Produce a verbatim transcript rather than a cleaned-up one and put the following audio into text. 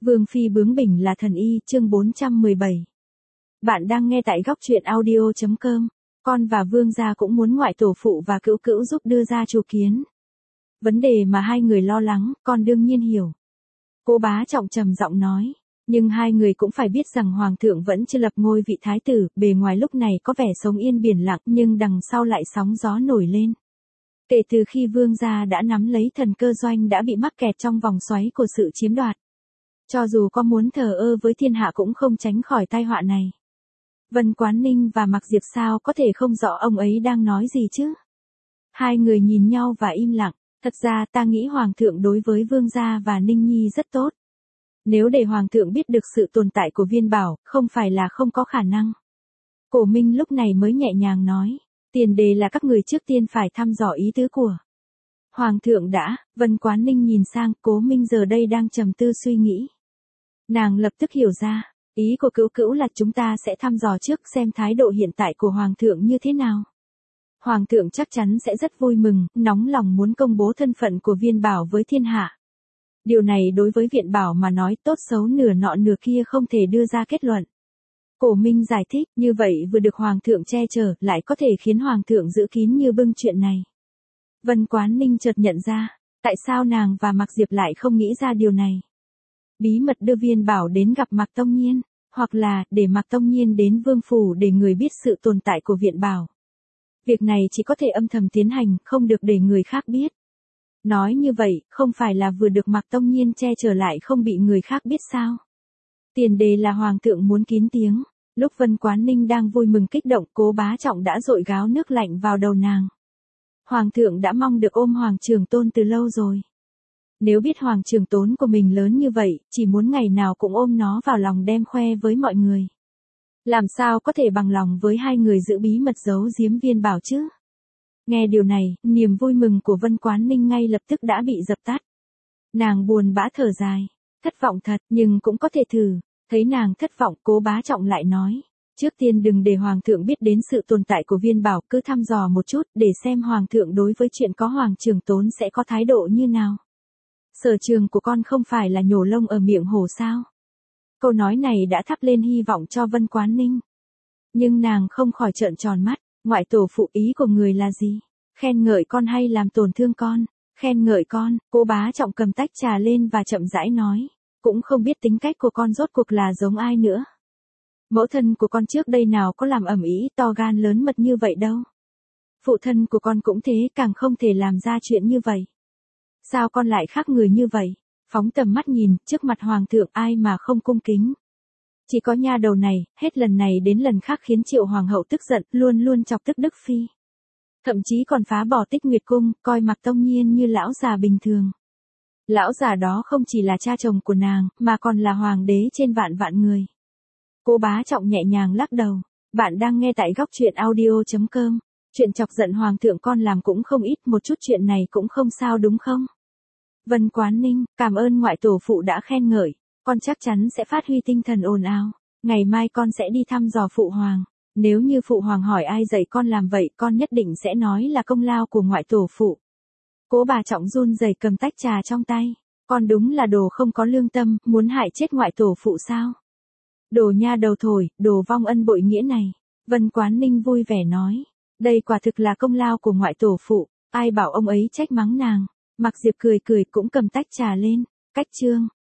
Vương phi bướng bỉnh là thần y, chương bốn trăm mười bảy. Bạn đang nghe tại góc truyện audio chấm com. Con và Vương gia cũng muốn ngoại tổ phụ và cữu cữu giúp đưa ra chủ kiến. Vấn đề mà hai người lo lắng, con đương nhiên hiểu. Cố Bá Trọng trầm giọng nói. Nhưng hai người cũng phải biết rằng Hoàng thượng vẫn chưa lập ngôi vị thái tử, bề ngoài lúc này có vẻ sống yên biển lặng nhưng đằng sau lại sóng gió nổi lên. Kể từ khi Vương gia đã nắm lấy thần cơ doanh đã bị mắc kẹt trong vòng xoáy của sự chiếm đoạt. Cho dù có muốn thờ ơ với thiên hạ cũng không tránh khỏi tai họa này. Vân Quán Ninh và Mạc Diệp sao có thể không rõ ông ấy đang nói gì chứ? Hai người nhìn nhau và im lặng. Thật ra ta nghĩ Hoàng thượng đối với Vương gia và Ninh Nhi rất tốt. Nếu để Hoàng thượng biết được sự tồn tại của Viên Bảo, không phải là không có khả năng. Cổ Minh lúc này mới nhẹ nhàng nói. Tiền đề là các người trước tiên phải thăm dò ý tứ của Hoàng thượng đã. Vân Quán Ninh nhìn sang, Cố Minh giờ đây đang trầm tư suy nghĩ. Nàng lập tức hiểu ra, ý của cữu cữu là chúng ta sẽ thăm dò trước xem thái độ hiện tại của Hoàng thượng như thế nào. Hoàng thượng chắc chắn sẽ rất vui mừng, nóng lòng muốn công bố thân phận của Viên Bảo với thiên hạ. Điều này đối với Viện Bảo mà nói tốt xấu nửa nọ nửa kia không thể đưa ra kết luận. Cổ Minh giải thích, như vậy vừa được Hoàng thượng che chở, lại có thể khiến Hoàng thượng giữ kín như bưng chuyện này. Vân Quán Ninh chợt nhận ra, tại sao nàng và Mạc Diệp lại không nghĩ ra điều này. Bí mật đưa Viên Bảo đến gặp Mạc Tông Nhiên, hoặc là, để Mạc Tông Nhiên đến Vương Phủ để người biết sự tồn tại của Viện Bảo. Việc này chỉ có thể âm thầm tiến hành, không được để người khác biết. Nói như vậy, không phải là vừa được Mạc Tông Nhiên che chở lại không bị người khác biết sao. Tiền đề là Hoàng thượng muốn kín tiếng. Lúc Vân Quán Ninh đang vui mừng kích động, Cố Bá Trọng đã dội gáo nước lạnh vào đầu nàng. Hoàng thượng đã mong được ôm Hoàng Trường Tôn từ lâu rồi. Nếu biết Hoàng Trường Tốn của mình lớn như vậy, chỉ muốn ngày nào cũng ôm nó vào lòng đem khoe với mọi người. Làm sao có thể bằng lòng với hai người giữ bí mật giấu giếm Viên Bảo chứ? Nghe điều này, niềm vui mừng của Vân Quán Ninh ngay lập tức đã bị dập tắt. Nàng buồn bã thở dài. Thất vọng thật, nhưng cũng có thể thử. Thấy nàng thất vọng, Cố Bá Trọng lại nói. Trước tiên đừng để Hoàng thượng biết đến sự tồn tại của Viên Bảo, cứ thăm dò một chút, để xem Hoàng thượng đối với chuyện có Hoàng Trường Tốn sẽ có thái độ như nào. Sở trường của con không phải là nhổ lông ở miệng hổ sao? Câu nói này đã thắp lên hy vọng cho Vân Quán Ninh. Nhưng nàng không khỏi trợn tròn mắt, ngoại tổ phụ ý của người là gì? Khen ngợi con hay làm tổn thương con? Khen ngợi con, Cố Bá Trọng cầm tách trà lên và chậm rãi nói. Cũng không biết tính cách của con rốt cuộc là giống ai nữa. Mẫu thân của con trước đây nào có làm ầm ĩ to gan lớn mật như vậy đâu. Phụ thân của con cũng thế, càng không thể làm ra chuyện như vậy. Sao con lại khác người như vậy? Phóng tầm mắt nhìn, trước mặt Hoàng thượng ai mà không cung kính. Chỉ có nha đầu này, hết lần này đến lần khác khiến Triệu Hoàng hậu tức giận, luôn luôn chọc tức Đức Phi. Thậm chí còn phá bỏ Tích Nguyệt Cung, coi Mạc Tông Nhiên như lão già bình thường. Lão già đó không chỉ là cha chồng của nàng, mà còn là hoàng đế trên vạn vạn người. Cố Bá Trọng nhẹ nhàng lắc đầu. Bạn đang nghe tại góc truyện audio chấm com. Chuyện chọc giận Hoàng thượng con làm cũng không ít, một chút chuyện này cũng không sao đúng không? Vân Quán Ninh, cảm ơn ngoại tổ phụ đã khen ngợi. Con chắc chắn sẽ phát huy tinh thần ồn ào. Ngày mai con sẽ đi thăm dò phụ hoàng. Nếu như phụ hoàng hỏi ai dạy con làm vậy, con nhất định sẽ nói là công lao của ngoại tổ phụ. Cố Bà Trọng run rẩy cầm tách trà trong tay. Con đúng là đồ không có lương tâm, muốn hại chết ngoại tổ phụ sao? Đồ nha đầu thổi, đồ vong ân bội nghĩa này. Vân Quán Ninh vui vẻ nói. Đây quả thực là công lao của ngoại tổ phụ, ai bảo ông ấy trách mắng nàng. Mạc Diệp cười cười cũng cầm tách trà lên. Cách chương.